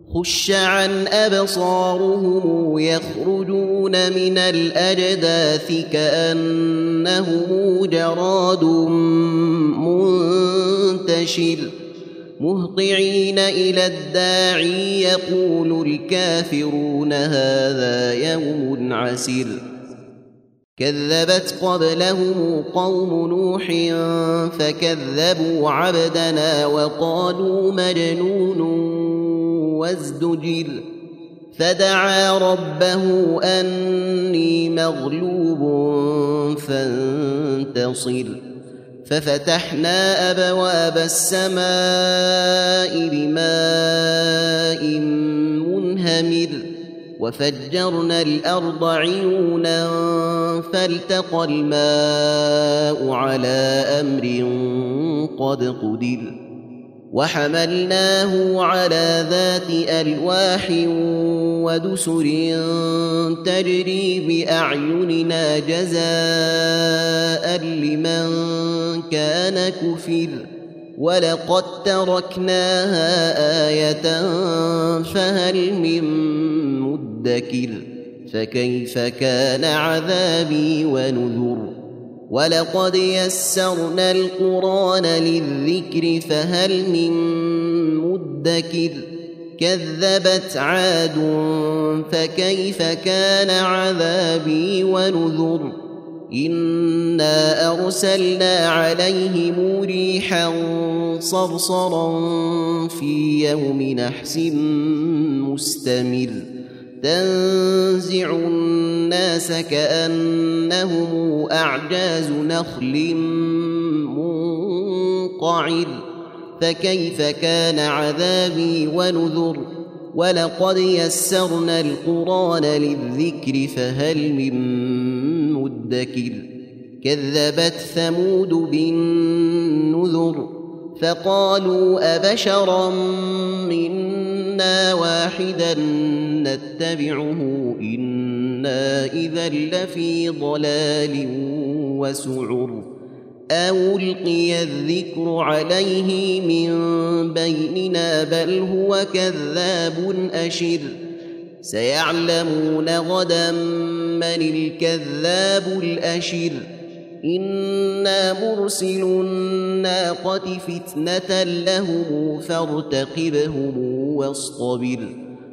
خش عن أبصارهم يخرجون من الأجداث كأنهم جراد منتشر مهطعين إلى الداعي يقول الكافرون هذا يوم عسر كذبت قبلهم قوم نوح فكذبوا عبدنا وقالوا مجنون وازدجر فدعا ربه أني مغلوب فانتصر ففتحنا أبواب السماء بماء منهمر وفجرنا الأرض عيونا فالتقى الماء على أمر قد قدر وحملناه على ذات ألواح ودسر تجري بأعيننا جزاء لمن كان كفر ولقد تركناها آية فهل من مدكر فكيف كان عذابي ونذر ولقد يسرنا القرآن للذكر فهل من مدكر كذبت عاد فكيف كان عذابي ونذر إنا أرسلنا عليهم ريحا صرصرا في يوم نحس مستمر تنزع الناس كأنهم أعجاز نخل منقعر فكيف كان عذابي ونذر ولقد يسرنا القرآن للذكر فهل من مدكر كذبت ثمود بالنذر فقالوا أبشرا منا واحدا نتبعه إنا إذا لفي ضلال وسعر أو ألقي الذكر عليه من بيننا بل هو كذاب أشر سيعلمون غدا من الكذاب الأشر إنا مرسل الناقة فتنة لهم فارتقبهم واصطبر